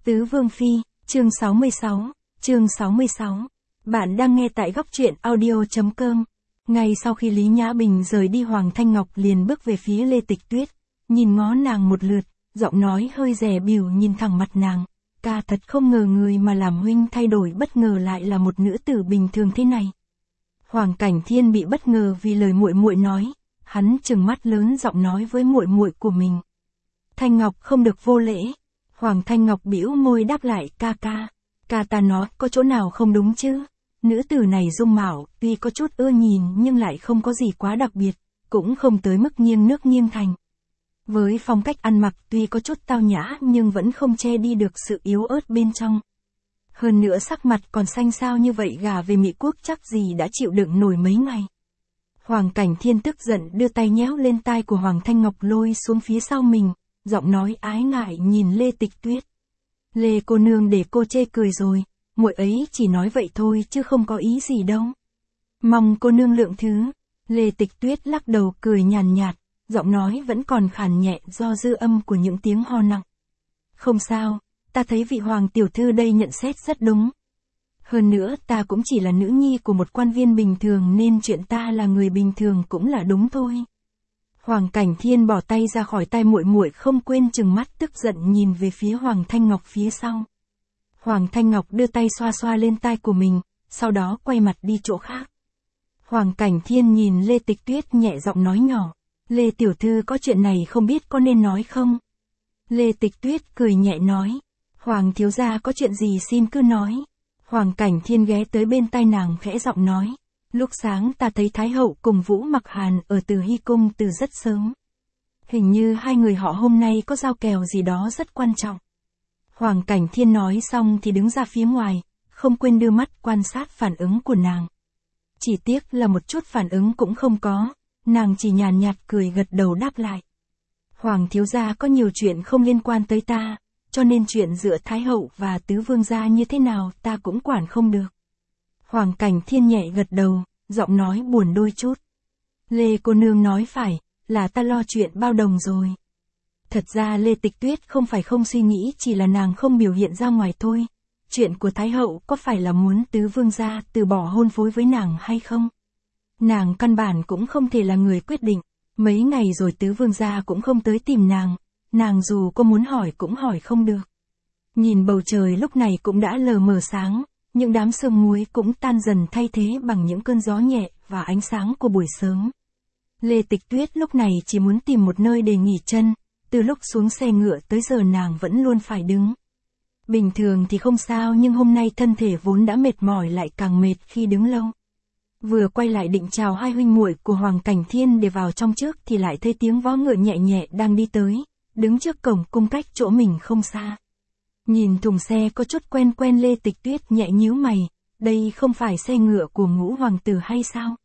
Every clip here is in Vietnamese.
Tứ Vương Phi, chương 66, chương 66. Bạn đang nghe tại góc truyện audio.com. Ngay sau khi Lý Nhã Bình rời đi, Hoàng Thanh Ngọc liền bước về phía Lê Tịch Tuyết, nhìn ngó nàng một lượt, giọng nói hơi dè bỉu nhìn thẳng mặt nàng. Ca thật không ngờ người mà làm huynh thay đổi bất ngờ lại là một nữ tử bình thường thế này. Hoàng Cảnh Thiên bị bất ngờ vì lời muội muội nói, hắn trừng mắt lớn giọng nói với muội muội của mình. Thanh Ngọc không được vô lễ. Hoàng Thanh Ngọc bĩu môi đáp lại, ca ta nói có chỗ nào không đúng chứ? Nữ tử này dung mạo, tuy có chút ưa nhìn nhưng lại không có gì quá đặc biệt, cũng không tới mức nghiêng nước nghiêng thành. Với phong cách ăn mặc tuy có chút tao nhã nhưng vẫn không che đi được sự yếu ớt bên trong. Hơn nữa sắc mặt còn xanh xao như vậy, gả về Mỹ Quốc chắc gì đã chịu đựng nổi mấy ngày. Hoàng Cảnh Thiên tức giận đưa tay nhéo lên tai của Hoàng Thanh Ngọc lôi xuống phía sau mình, giọng nói ái ngại nhìn Lê Tịch Tuyết. Lê cô nương, để cô chê cười rồi, muội ấy chỉ nói vậy thôi chứ không có ý gì đâu. Mong cô nương lượng thứ. Lê Tịch Tuyết lắc đầu cười nhàn nhạt, giọng nói vẫn còn khàn nhẹ do dư âm của những tiếng ho nặng. Không sao, ta thấy vị Hoàng tiểu thư đây nhận xét rất đúng. Hơn nữa ta cũng chỉ là nữ nhi của một quan viên bình thường nên chuyện ta là người bình thường cũng là đúng thôi. Hoàng Cảnh Thiên bỏ tay ra khỏi tay muội muội, không quên trừng mắt tức giận nhìn về phía Hoàng Thanh Ngọc phía sau. Hoàng Thanh Ngọc đưa tay xoa xoa lên tai của mình, sau đó quay mặt đi chỗ khác. Hoàng Cảnh Thiên nhìn Lê Tịch Tuyết nhẹ giọng nói nhỏ, Lê tiểu thư có chuyện này không biết có nên nói không? Lê Tịch Tuyết cười nhẹ nói, Hoàng thiếu gia có chuyện gì xin cứ nói. Hoàng Cảnh Thiên ghé tới bên tai nàng khẽ giọng nói, lúc sáng ta thấy Thái hậu cùng Vũ Mặc Hàn ở Từ Hy cung từ rất sớm. Hình như hai người họ hôm nay có giao kèo gì đó rất quan trọng. Hoàng Cảnh Thiên nói xong thì đứng ra phía ngoài, không quên đưa mắt quan sát phản ứng của nàng. Chỉ tiếc là một chút phản ứng cũng không có, nàng chỉ nhàn nhạt cười gật đầu đáp lại. Hoàng thiếu gia có nhiều chuyện không liên quan tới ta, cho nên chuyện giữa Thái hậu và Tứ Vương gia như thế nào ta cũng quản không được. Hoàng Cảnh Thiên nhẹ gật đầu, giọng nói buồn đôi chút. Lê cô nương nói phải, là ta lo chuyện bao đồng rồi. Thật ra Lê Tịch Tuyết không phải không suy nghĩ, chỉ là nàng không biểu hiện ra ngoài thôi. Chuyện của Thái hậu có phải là muốn Tứ Vương gia từ bỏ hôn phối với nàng hay không? Nàng căn bản cũng không thể là người quyết định. Mấy ngày rồi Tứ Vương gia cũng không tới tìm nàng dù có muốn hỏi cũng hỏi không được. Nhìn bầu trời lúc này cũng đã lờ mờ sáng, những đám sương muối cũng tan dần thay thế bằng những cơn gió nhẹ và ánh sáng của buổi sớm. Lê Tịch Tuyết lúc này chỉ muốn tìm một nơi để nghỉ chân, từ lúc xuống xe ngựa tới giờ nàng vẫn luôn phải đứng. Bình thường thì không sao nhưng hôm nay thân thể vốn đã mệt mỏi lại càng mệt khi đứng lâu. Vừa quay lại định chào hai huynh muội của Hoàng Cảnh Thiên để vào trong trước thì lại thấy tiếng vó ngựa nhẹ nhẹ đang đi tới, đứng trước cổng cung cách chỗ mình không xa. Nhìn thùng xe có chút quen quen, Lê Tịch Tuyết nhẹ nhíu mày, đây không phải xe ngựa của Ngũ hoàng tử hay sao?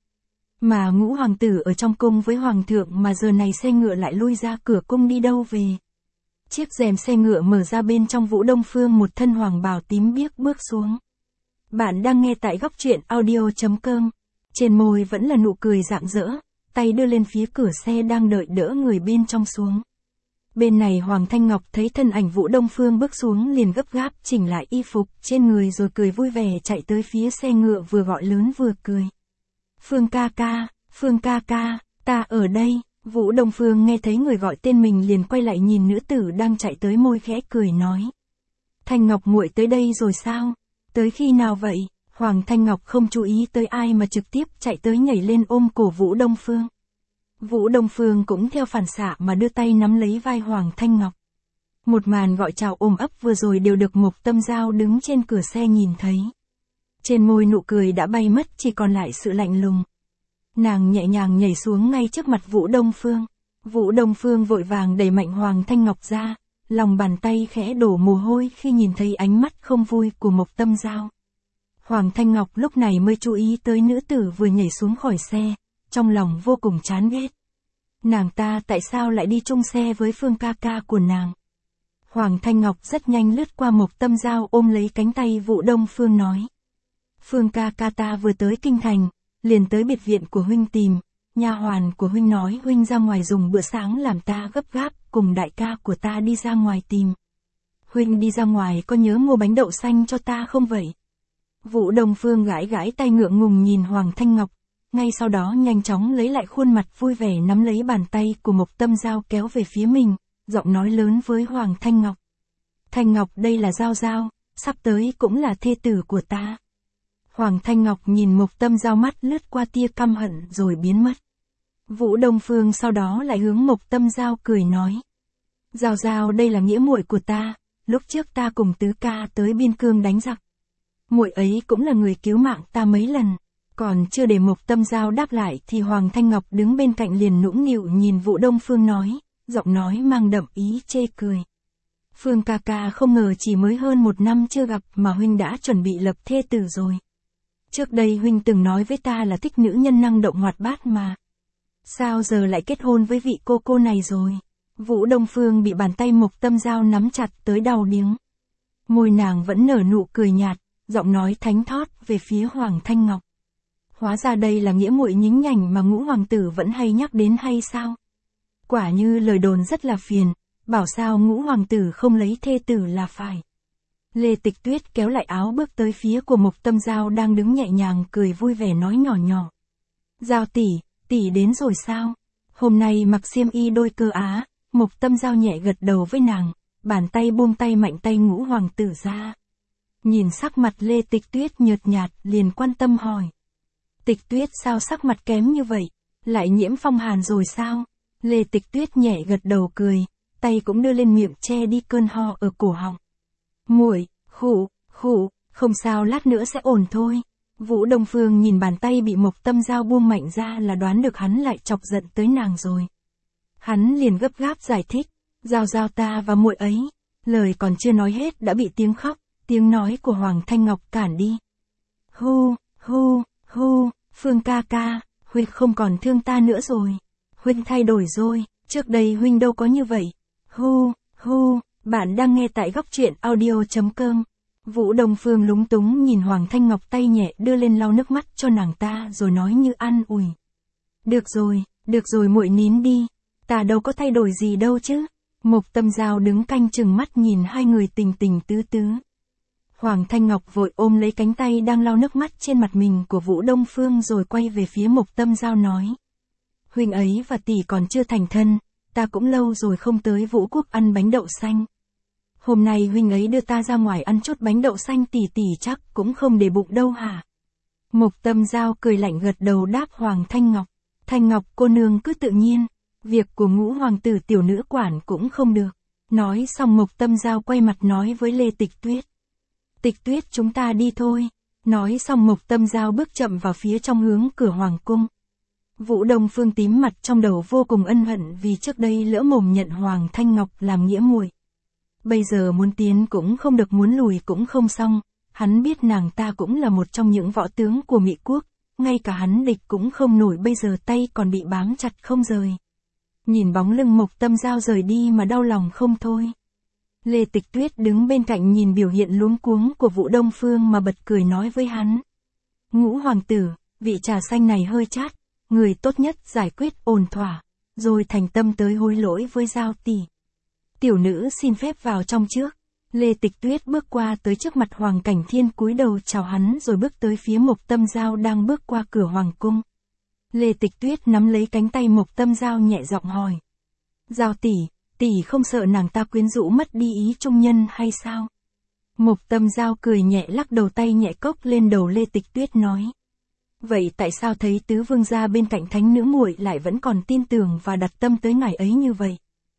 Mà Ngũ hoàng tử ở trong cung với hoàng thượng mà giờ này xe ngựa lại lui ra cửa cung đi đâu về? Chiếc rèm xe ngựa mở ra, bên trong Vũ Đông Phương một thân hoàng bào tím biếc bước xuống. Bạn đang nghe tại góc truyện audio.com. Trên môi vẫn là nụ cười rạng rỡ, tay đưa lên phía cửa xe đang đợi đỡ người bên trong xuống. Bên này Hoàng Thanh Ngọc thấy thân ảnh Vũ Đông Phương bước xuống liền gấp gáp chỉnh lại y phục trên người rồi cười vui vẻ chạy tới phía xe ngựa, vừa gọi lớn vừa cười. Phương ca ca, ta ở đây. Vũ Đông Phương nghe thấy người gọi tên mình liền quay lại nhìn nữ tử đang chạy tới, môi khẽ cười nói. Thanh Ngọc muội tới đây rồi sao? Tới khi nào vậy? Hoàng Thanh Ngọc không chú ý tới ai mà trực tiếp chạy tới nhảy lên ôm cổ Vũ Đông Phương. Vũ Đông Phương cũng theo phản xạ mà đưa tay nắm lấy vai Hoàng Thanh Ngọc. Một màn gọi chào ôm ấp vừa rồi đều được Mộc Tâm Giao đứng trên cửa xe nhìn thấy. Trên môi nụ cười đã bay mất, chỉ còn lại sự lạnh lùng. Nàng nhẹ nhàng nhảy xuống ngay trước mặt Vũ Đông Phương. Vũ Đông Phương vội vàng đẩy mạnh Hoàng Thanh Ngọc ra, lòng bàn tay khẽ đổ mồ hôi khi nhìn thấy ánh mắt không vui của Mộc Tâm Giao. Hoàng Thanh Ngọc lúc này mới chú ý tới nữ tử vừa nhảy xuống khỏi xe, trong lòng vô cùng chán ghét. Nàng ta tại sao lại đi chung xe với Phương ca ca của nàng? Hoàng Thanh Ngọc rất nhanh lướt qua Mộc Tâm Giao, ôm lấy cánh tay Vũ Đông Phương nói. Phương ca ca ta vừa tới kinh thành, liền tới biệt viện của huynh tìm, nha hoàn của huynh nói huynh ra ngoài dùng bữa sáng làm ta gấp gáp cùng đại ca của ta đi ra ngoài tìm. huynh đi ra ngoài có nhớ mua bánh đậu xanh cho ta không vậy? Vũ Đông Phương gãi gãi tay ngượng ngùng nhìn Hoàng Thanh Ngọc, ngay sau đó nhanh chóng lấy lại khuôn mặt vui vẻ nắm lấy bàn tay của Mộc Tâm Giao kéo về phía mình, giọng nói lớn với Hoàng Thanh Ngọc. Thanh Ngọc, đây là Giao Giao, sắp tới cũng là thê tử của ta. Hoàng Thanh Ngọc nhìn Mộc Tâm Giao, mắt lướt qua tia căm hận rồi biến mất. Vũ Đông Phương sau đó lại hướng Mộc Tâm Giao cười nói. Giao Giao, đây là nghĩa muội của ta, lúc trước ta cùng tứ ca tới biên cương đánh giặc. Muội ấy cũng là người cứu mạng ta mấy lần. Còn chưa để Mộc Tâm Giao đáp lại thì Hoàng Thanh Ngọc đứng bên cạnh liền nũng nịu nhìn Vũ Đông Phương nói, giọng nói mang đậm ý chê cười. Phương ca ca, không ngờ chỉ mới hơn 1 năm chưa gặp mà huynh đã chuẩn bị lập thê tử rồi. Trước đây huynh từng nói với ta là thích nữ nhân năng động hoạt bát mà. Sao giờ lại kết hôn với vị cô này rồi? Vũ Đông Phương bị bàn tay Mộc Tâm Giao nắm chặt tới đau điếng. Môi nàng vẫn nở nụ cười nhạt, giọng nói thánh thót về phía Hoàng Thanh Ngọc. Hóa ra đây là nghĩa muội nhính nhảnh mà Ngũ hoàng tử vẫn hay nhắc đến hay sao? Quả như lời đồn rất là phiền, bảo sao Ngũ hoàng tử không lấy thê tử là phải. Lê Tịch Tuyết kéo lại áo bước tới phía của Mộc Tâm Giao đang đứng nhẹ nhàng cười vui vẻ nói nhỏ nhỏ. Giao tỷ, tỷ đến rồi sao? Hôm nay mặc xiêm y đôi cơ á. Mộc Tâm Giao nhẹ gật đầu với nàng, bàn tay buông tay mạnh tay Ngũ hoàng tử ra. Nhìn sắc mặt Lê Tịch Tuyết nhợt nhạt liền quan tâm hỏi. Tịch Tuyết, sao sắc mặt kém như vậy? Lại nhiễm phong hàn rồi sao? Lê Tịch Tuyết nhẹ gật đầu cười, tay cũng đưa lên miệng che đi cơn ho ở cổ họng. Muội, khụ, không sao, lát nữa sẽ ổn thôi. Vũ Đông Phương nhìn bàn tay bị Mộc Tâm Giao buông mạnh ra là đoán được hắn lại chọc giận tới nàng rồi. Hắn liền gấp gáp giải thích, Giao Giao, ta và muội ấy. Lời còn chưa nói hết đã bị tiếng khóc, tiếng nói của Hoàng Thanh Ngọc cản đi. Hu, Phương ca ca, huynh không còn thương ta nữa rồi. Huynh thay đổi rồi, trước đây huynh đâu có như vậy. Bạn đang nghe tại góc truyện audio.com. Vũ Đông Phương lúng túng nhìn Hoàng Thanh Ngọc, tay nhẹ đưa lên lau nước mắt cho nàng ta rồi nói như an ủi. Được rồi muội nín đi, ta đâu có thay đổi gì đâu chứ. Mộc Tâm Giao đứng canh chừng mắt nhìn hai người tình tình tứ tứ. Hoàng Thanh Ngọc vội ôm lấy cánh tay đang lau nước mắt trên mặt mình của Vũ Đông Phương rồi quay về phía Mộc Tâm Giao nói. Huynh ấy và tỷ còn chưa thành thân, ta cũng lâu rồi không tới Vũ Quốc ăn bánh đậu xanh. Hôm nay huynh ấy đưa ta ra ngoài ăn chút bánh đậu xanh, tỷ chắc cũng không để bụng đâu hả? Mộc Tâm Giao cười lạnh gật đầu đáp Hoàng Thanh Ngọc. Thanh Ngọc cô nương cứ tự nhiên, việc của Ngũ hoàng tử tiểu nữ quản cũng không được. Nói xong Mộc Tâm Giao quay mặt nói với Lê Tịch Tuyết. Tịch Tuyết, chúng ta đi thôi. Nói xong Mộc Tâm Giao bước chậm vào phía trong hướng cửa hoàng cung. Vũ Đông Phương tím mặt trong đầu vô cùng ân hận vì trước đây lỡ mồm nhận Hoàng Thanh Ngọc làm nghĩa muội. Bây giờ muốn tiến cũng không được, muốn lùi cũng không xong. Hắn biết nàng ta cũng là một trong những võ tướng của Mỹ quốc, ngay cả hắn địch cũng không nổi, bây giờ tay còn bị bám chặt không rời. Nhìn bóng lưng Mộc Tâm Giao rời đi mà đau lòng không thôi. Lê Tịch Tuyết đứng bên cạnh nhìn biểu hiện luống cuống của Vũ Đông Phương mà bật cười nói với hắn. Ngũ hoàng tử, vị trà xanh này hơi chát, người tốt nhất giải quyết ổn thỏa, rồi thành tâm tới hối lỗi với Giao tỷ. Tiểu nữ xin phép vào trong trước. Lê Tịch Tuyết bước qua tới trước mặt Hoàng Cảnh Thiên cúi đầu chào hắn rồi bước tới phía Mộc Tâm Giao đang bước qua cửa hoàng cung. Lê Tịch Tuyết nắm lấy cánh tay Mộc Tâm Giao nhẹ giọng hỏi. Giao tỷ không sợ nàng ta quyến rũ mất đi ý trung nhân hay sao? Mộc Tâm Giao cười nhẹ lắc đầu, tay nhẹ cốc lên đầu Lê Tịch Tuyết nói. Vậy tại sao thấy tứ vương gia bên cạnh thánh nữ muội lại vẫn còn tin tưởng và đặt tâm tới ngài ấy như vậy?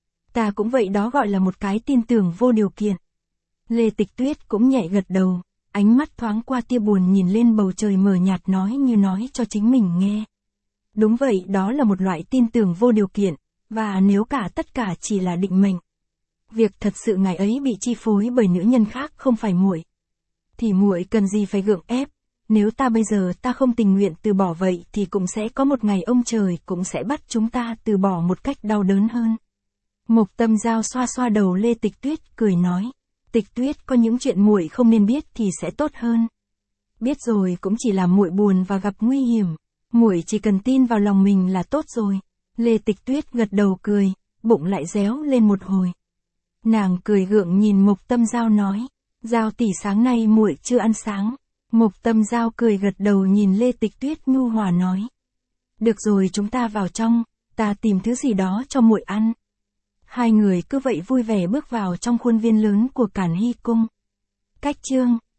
Ta cũng vậy đó, gọi là một cái tin tưởng vô điều kiện. Lê Tịch Tuyết cũng nhẹ gật đầu, ánh mắt thoáng qua tia buồn nhìn lên bầu trời mờ nhạt nói như nói cho chính mình nghe. Đúng vậy, đó là một loại tin tưởng vô điều kiện, và nếu tất cả chỉ là định mệnh. Việc thật sự ngài ấy bị chi phối bởi nữ nhân khác không phải muội, thì muội cần gì phải gượng ép. Nếu ta bây giờ ta không tình nguyện từ bỏ vậy thì cũng sẽ có một ngày ông trời cũng sẽ bắt chúng ta từ bỏ một cách đau đớn hơn. Mộc Tâm Giao xoa xoa đầu Lê Tịch Tuyết cười nói. Tịch Tuyết, có những chuyện muội không nên biết thì sẽ tốt hơn. Biết rồi cũng chỉ làm muội buồn và gặp nguy hiểm. Muội chỉ cần tin vào lòng mình là tốt rồi. Lê Tịch Tuyết gật đầu cười, bụng lại réo lên một hồi. Nàng cười gượng nhìn Mục Tâm Giao nói. Giao tỷ sáng nay muội chưa ăn sáng. Mục Tâm Giao cười gật đầu nhìn Lê Tịch Tuyết nhu hòa nói. Được rồi chúng ta vào trong, ta tìm thứ gì đó cho muội ăn. Hai người cứ vậy vui vẻ bước vào trong khuôn viên lớn của Cản Hy Cung. Cách chương